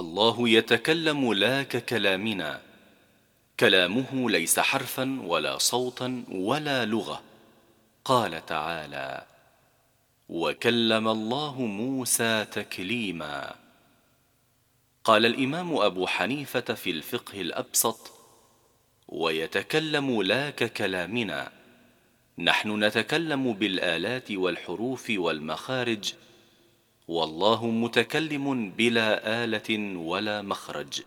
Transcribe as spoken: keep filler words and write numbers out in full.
الله يتكلم لا ككلامنا، كلامه ليس حرفا ولا صوتا ولا لغة. قال تعالى: وكلم الله موسى تكليما. قال الإمام أبو حنيفة في الفقه الأبسط: ويتكلم لا ككلامنا، نحن نتكلم بالآلات والحروف والمخارج، والله متكلم بلا آلة ولا مخرج.